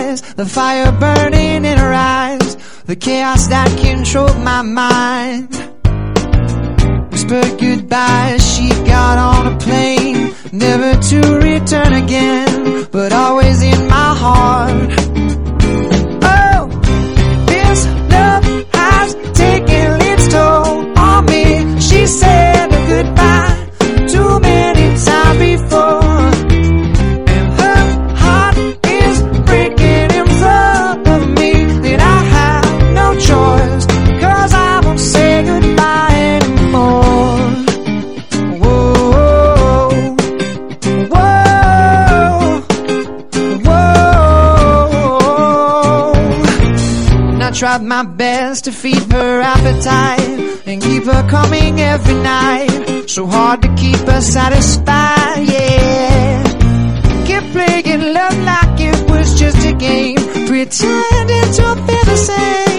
skies, the fire burning in her eyes, the chaos that controlled my mind. Whispered goodbye as she got on a plane, never to return again, but always in my heart. Oh, this love has taken its toll on me. She said goodbye too many times before, and her heart is breaking in front of me. Then I have no choice, 'cause I won't say goodbye anymore. Whoa, whoa, whoa. And I tried my best to feed her appetite and keep her coming every night. So hard to keep her satisfied, yeah. Kept playing love like it was just a game, pretending to feel the same.